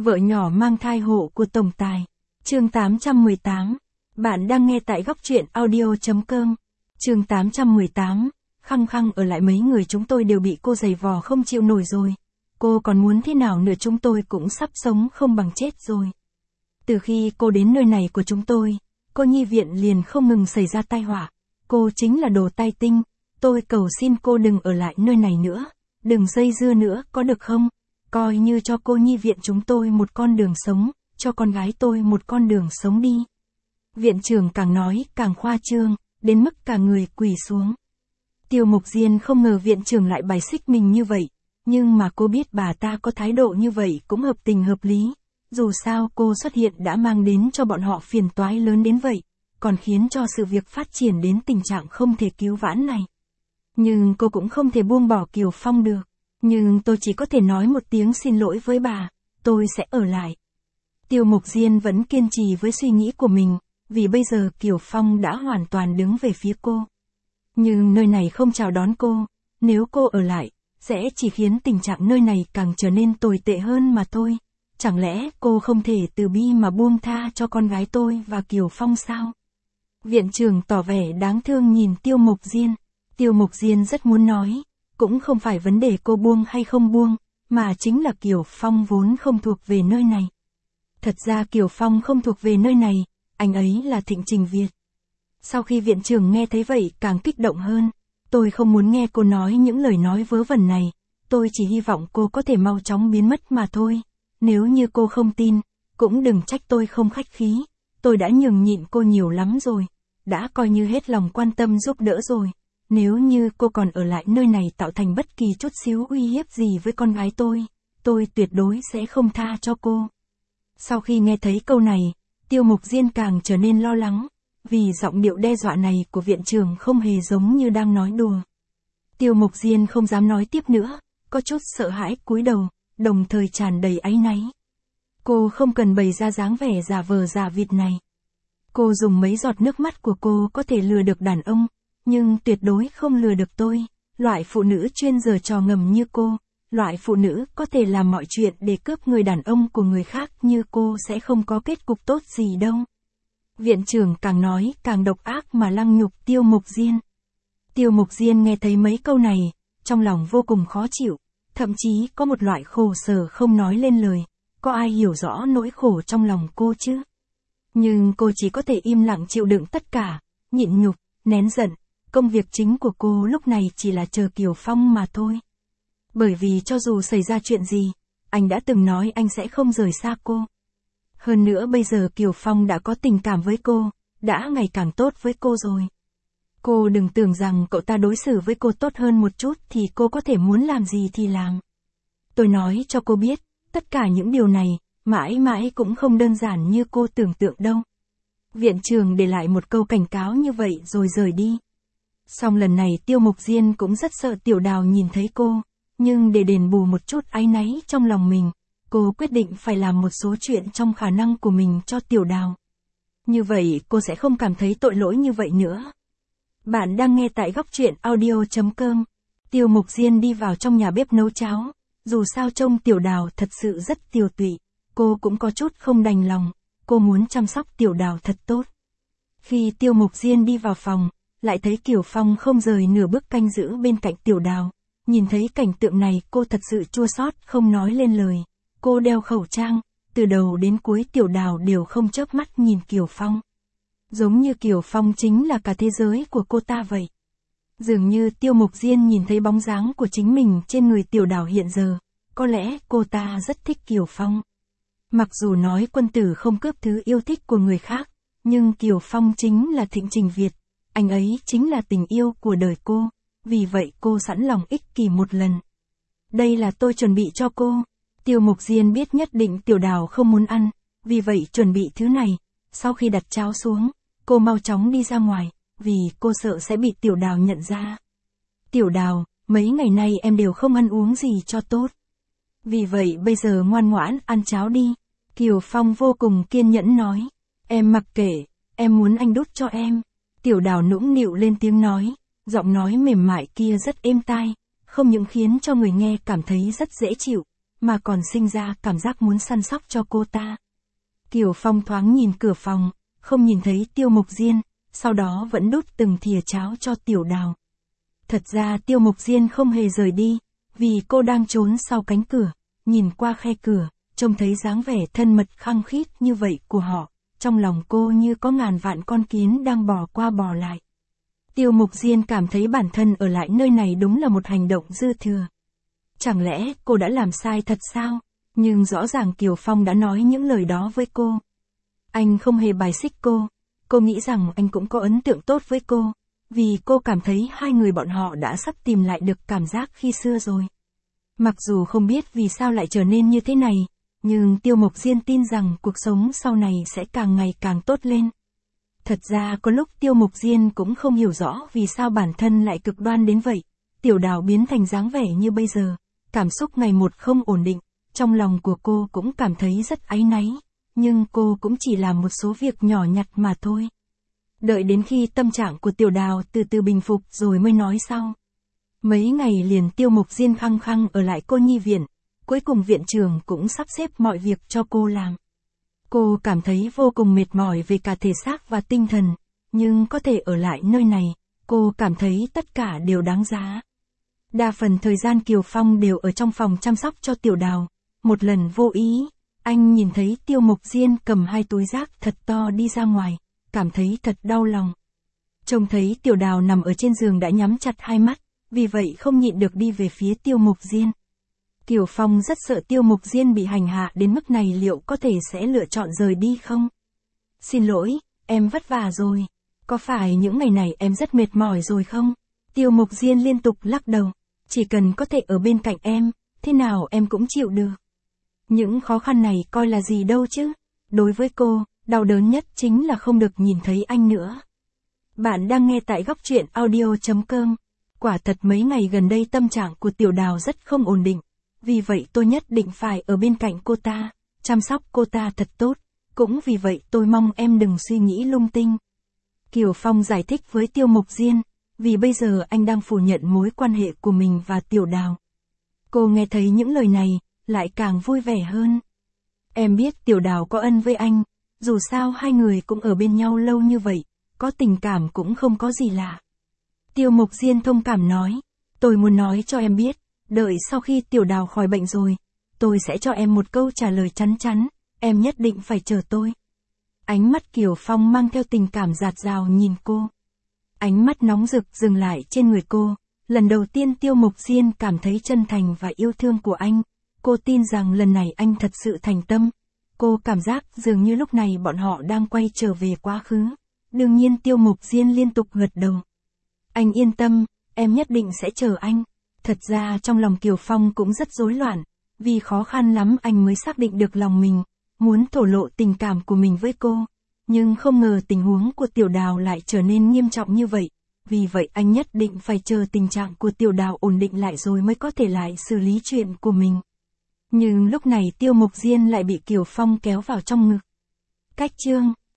Vợ nhỏ mang thai hộ của tổng tài. Chương 818. Bạn đang nghe tại góc truyện audio.com. Chương 818. Khăng khăng ở lại mấy người chúng tôi đều bị cô giày vò không chịu nổi rồi. Cô còn muốn thế nào nữa, chúng tôi cũng sắp sống không bằng chết rồi. Từ khi cô đến nơi này của chúng tôi, cô nhi viện liền không ngừng xảy ra tai họa. Cô chính là đồ tai tinh. Tôi cầu xin cô đừng ở lại nơi này nữa. Đừng dây dưa nữa, có được không? Coi như cho cô nhi viện chúng tôi một con đường sống, cho con gái tôi một con đường sống đi. Viện trưởng càng nói càng khoa trương, đến mức cả người quỳ xuống. Tiêu Mục Diên không ngờ viện trưởng lại bài xích mình như vậy, nhưng mà cô biết bà ta có thái độ như vậy cũng hợp tình hợp lý. Dù sao cô xuất hiện đã mang đến cho bọn họ phiền toái lớn đến vậy, còn khiến cho sự việc phát triển đến tình trạng không thể cứu vãn này. Nhưng cô cũng không thể buông bỏ Kiều Phong được. Nhưng tôi chỉ có thể nói một tiếng xin lỗi với bà, tôi sẽ ở lại. Tiêu Mục Diên vẫn kiên trì với suy nghĩ của mình, vì bây giờ Kiều Phong đã hoàn toàn đứng về phía cô. Nhưng nơi này không chào đón cô, nếu cô ở lại, sẽ chỉ khiến tình trạng nơi này càng trở nên tồi tệ hơn mà thôi. Chẳng lẽ cô không thể từ bi mà buông tha cho con gái tôi và Kiều Phong sao? Viện trưởng tỏ vẻ đáng thương nhìn Tiêu Mục Diên. Tiêu Mục Diên rất muốn nói, cũng không phải vấn đề cô buông hay không buông, mà chính là Kiều Phong vốn không thuộc về nơi này. Thật ra Kiều Phong không thuộc về nơi này, anh ấy là Thịnh Trình Việt. Sau khi viện trưởng nghe thấy vậy càng kích động hơn, tôi không muốn nghe cô nói những lời nói vớ vẩn này, tôi chỉ hy vọng cô có thể mau chóng biến mất mà thôi. Nếu như cô không tin, cũng đừng trách tôi không khách khí, tôi đã nhường nhịn cô nhiều lắm rồi, đã coi như hết lòng quan tâm giúp đỡ rồi. Nếu như cô còn ở lại nơi này tạo thành bất kỳ chút xíu uy hiếp gì với con gái tôi tuyệt đối sẽ không tha cho cô. Sau khi nghe thấy câu này, Tiêu Mục Diên càng trở nên lo lắng, vì giọng điệu đe dọa này của viện trưởng không hề giống như đang nói đùa. Tiêu Mục Diên không dám nói tiếp nữa, có chút sợ hãi cúi đầu, đồng thời tràn đầy áy náy. Cô không cần bày ra dáng vẻ giả vờ giả vịt này. Cô dùng mấy giọt nước mắt của cô có thể lừa được đàn ông, nhưng tuyệt đối không lừa được tôi, loại phụ nữ chuyên giở trò ngầm như cô, loại phụ nữ có thể làm mọi chuyện để cướp người đàn ông của người khác như cô sẽ không có kết cục tốt gì đâu. Viện trưởng càng nói càng độc ác mà lăng nhục Tiêu Mục Diên. Tiêu Mục Diên nghe thấy mấy câu này, trong lòng vô cùng khó chịu, thậm chí có một loại khổ sở không nói lên lời, có ai hiểu rõ nỗi khổ trong lòng cô chứ? Nhưng cô chỉ có thể im lặng chịu đựng tất cả, nhịn nhục, nén giận. Công việc chính của cô lúc này chỉ là chờ Kiều Phong mà thôi. Bởi vì cho dù xảy ra chuyện gì, anh đã từng nói anh sẽ không rời xa cô. Hơn nữa bây giờ Kiều Phong đã có tình cảm với cô, đã ngày càng tốt với cô rồi. Cô đừng tưởng rằng cậu ta đối xử với cô tốt hơn một chút thì cô có thể muốn làm gì thì làm. Tôi nói cho cô biết, tất cả những điều này, mãi mãi cũng không đơn giản như cô tưởng tượng đâu. Viện trưởng để lại một câu cảnh cáo như vậy rồi rời đi. Song lần này Tiêu Mục Diên cũng rất sợ Tiểu Đào nhìn thấy cô, nhưng để đền bù một chút áy náy trong lòng mình, cô quyết định phải làm một số chuyện trong khả năng của mình cho Tiểu Đào. Như vậy cô sẽ không cảm thấy tội lỗi như vậy nữa. Bạn đang nghe tại góc truyện audio.com. Tiêu Mục Diên đi vào trong nhà bếp nấu cháo, dù sao trông Tiểu Đào thật sự rất tiều tụy, cô cũng có chút không đành lòng, cô muốn chăm sóc Tiểu Đào thật tốt. Khi Tiêu Mục Diên đi vào phòng, lại thấy Kiều Phong không rời nửa bước canh giữ bên cạnh Tiểu Đào. Nhìn thấy cảnh tượng này cô thật sự chua xót không nói lên lời. Cô đeo khẩu trang, từ đầu đến cuối Tiểu Đào đều không chớp mắt nhìn Kiều Phong. Giống như Kiều Phong chính là cả thế giới của cô ta vậy. Dường như Tiêu Mục Diên nhìn thấy bóng dáng của chính mình trên người Tiểu Đào hiện giờ. Có lẽ cô ta rất thích Kiều Phong. Mặc dù nói quân tử không cướp thứ yêu thích của người khác, nhưng Kiều Phong chính là Thịnh Trình Việt. Anh ấy chính là tình yêu của đời cô, vì vậy cô sẵn lòng ích kỷ một lần. Đây là tôi chuẩn bị cho cô. Tiêu Mục Diên biết nhất định Tiểu Đào không muốn ăn, vì vậy chuẩn bị thứ này. Sau khi đặt cháo xuống, cô mau chóng đi ra ngoài, vì cô sợ sẽ bị Tiểu Đào nhận ra. Tiểu Đào, mấy ngày nay em đều không ăn uống gì cho tốt. Vì vậy bây giờ ngoan ngoãn ăn cháo đi. Kiều Phong vô cùng kiên nhẫn nói. Em mặc kệ, em muốn anh đút cho em. Tiểu Đào nũng nịu lên tiếng nói, giọng nói mềm mại kia rất êm tai, không những khiến cho người nghe cảm thấy rất dễ chịu, mà còn sinh ra cảm giác muốn săn sóc cho cô ta. Kiều Phong thoáng nhìn cửa phòng, không nhìn thấy Tiêu Mục Diên, sau đó vẫn đút từng thìa cháo cho Tiểu Đào. Thật ra Tiêu Mục Diên không hề rời đi, vì cô đang trốn sau cánh cửa, nhìn qua khe cửa, trông thấy dáng vẻ thân mật khăng khít như vậy của họ, trong lòng cô như có ngàn vạn con kiến đang bò qua bò lại. Tiêu Mục Diên cảm thấy bản thân ở lại nơi này đúng là một hành động dư thừa. Chẳng lẽ cô đã làm sai thật sao? Nhưng rõ ràng Kiều Phong đã nói những lời đó với cô. Anh không hề bài xích cô nghĩ rằng anh cũng có ấn tượng tốt với cô, vì cô cảm thấy hai người bọn họ đã sắp tìm lại được cảm giác khi xưa rồi. Mặc dù không biết vì sao lại trở nên như thế này, nhưng Tiêu Mục Diên tin rằng cuộc sống sau này sẽ càng ngày càng tốt lên. Thật ra có lúc Tiêu Mục Diên cũng không hiểu rõ vì sao bản thân lại cực đoan đến vậy. Tiểu Đào biến thành dáng vẻ như bây giờ, cảm xúc ngày một không ổn định, trong lòng của cô cũng cảm thấy rất áy náy, nhưng cô cũng chỉ làm một số việc nhỏ nhặt mà thôi. Đợi đến khi tâm trạng của Tiểu Đào từ từ bình phục rồi mới nói sau. Mấy ngày liền Tiêu Mục Diên khăng khăng ở lại cô nhi viện, cuối cùng viện trưởng cũng sắp xếp mọi việc cho cô làm. Cô cảm thấy vô cùng mệt mỏi về cả thể xác và tinh thần, nhưng có thể ở lại nơi này, cô cảm thấy tất cả đều đáng giá. Đa phần thời gian Kiều Phong đều ở trong phòng chăm sóc cho Tiểu Đào. Một lần vô ý, anh nhìn thấy Tiêu Mục Diên cầm 2 túi rác thật to đi ra ngoài, cảm thấy thật đau lòng. Trông thấy Tiểu Đào nằm ở trên giường đã nhắm chặt hai mắt, vì vậy không nhịn được đi về phía Tiêu Mục Diên. Kiều Phong rất sợ Tiêu Mục Diên bị hành hạ đến mức này, liệu có thể sẽ lựa chọn rời đi không? Xin lỗi, em vất vả rồi. Có phải những ngày này em rất mệt mỏi rồi không? Tiêu Mục Diên liên tục lắc đầu. Chỉ cần có thể ở bên cạnh em, thế nào em cũng chịu được. Những khó khăn này coi là gì đâu chứ. Đối với cô, đau đớn nhất chính là không được nhìn thấy anh nữa. Bạn đang nghe tại góc truyện audio.com. Quả thật mấy ngày gần đây tâm trạng của Tiểu Đào rất không ổn định. Vì vậy tôi nhất định phải ở bên cạnh cô ta, chăm sóc cô ta thật tốt. Cũng vì vậy tôi mong em đừng suy nghĩ lung tinh. Kiều Phong giải thích với Tiêu Mục Diên, vì bây giờ anh đang phủ nhận mối quan hệ của mình và Tiểu Đào. Cô nghe thấy những lời này, lại càng vui vẻ hơn. Em biết Tiểu Đào có ân với anh, dù sao hai người cũng ở bên nhau lâu như vậy, có tình cảm cũng không có gì lạ. Tiêu Mục Diên thông cảm nói, tôi muốn nói cho em biết, đợi sau khi Tiểu Đào khỏi bệnh rồi, tôi sẽ cho em một câu trả lời chắn chắn, em nhất định phải chờ tôi. Ánh mắt Kiều Phong mang theo tình cảm dạt dào nhìn cô. Ánh mắt nóng rực dừng lại trên người cô, lần đầu tiên Tiêu Mục Diên cảm thấy chân thành và yêu thương của anh. Cô tin rằng lần này anh thật sự thành tâm. Cô cảm giác dường như lúc này bọn họ đang quay trở về quá khứ. Đương nhiên Tiêu Mục Diên liên tục gật đầu. Anh yên tâm, em nhất định sẽ chờ anh. Thật ra trong lòng Kiều Phong cũng rất rối loạn, vì khó khăn lắm anh mới xác định được lòng mình, muốn thổ lộ tình cảm của mình với cô. Nhưng không ngờ tình huống của Tiểu Đào lại trở nên nghiêm trọng như vậy. Vì vậy anh nhất định phải chờ tình trạng của Tiểu Đào ổn định lại rồi mới có thể lại xử lý chuyện của mình. Nhưng lúc này Tiêu Mục Diên lại bị Kiều Phong kéo vào trong ngực. Cách chương